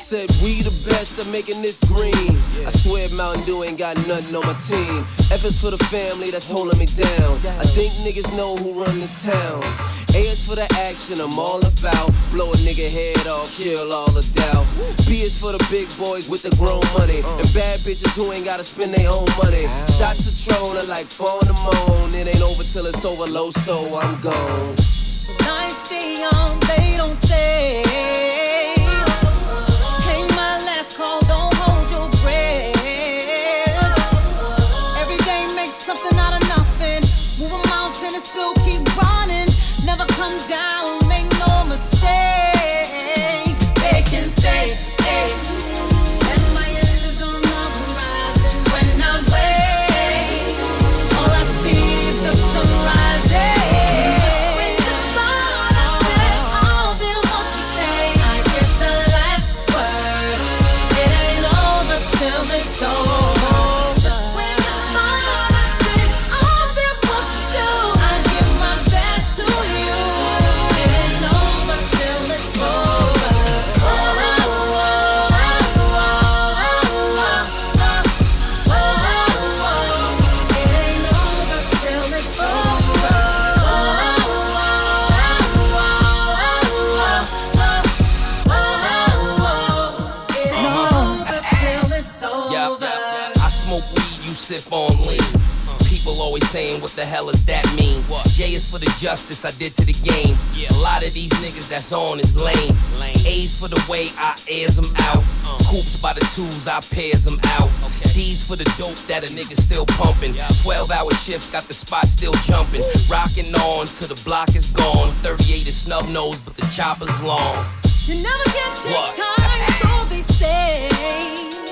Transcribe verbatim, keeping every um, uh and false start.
said we the best at making this green. I swear Mountain Dew ain't got nothing on my team. F is for the family that's holding me down. I think niggas know who run this town. A is for the action I'm all about. Blow a nigga head off, kill all the doubt. B is for the big boys with the grown money. And bad bitches who ain't gotta spend their own money. Shots of Tron are like four in the moon. It ain't over till it's over low, so I'm gone. Nights stay young, they don't stay. Ain't my last call, don't hold your breath. Every day makes something out of nothing. Move a mountain and still keep running. Never come down, make no mistake. They can say, hey, and my end is on the horizon. When I wake, all I see is the sunrise. When the thought I said all there was to say, I get the last word. It ain't over till it's over. Just when the thought I did all there was to do, I give my best to you. It ain't over till it's over. Oh, oh, oh, oh, oh, oh, oh. It ain't over till it's over. Oh, oh, oh, oh, oh. It ain't over till it's over. I smoke weed, you sip on lean. People always saying, what the hell does that mean? J is for the justice I did to the game. A lot of these niggas that's on is lame. A's for the way I airs them out. Coops by the twos, I pairs them out. D's for the dope that a nigga still pumping. twelve hour shifts got the spot still jumping. Rocking on till the block is gone. thirty-eight is snub nose, but the chopper's long. You never get What? this time, so they say.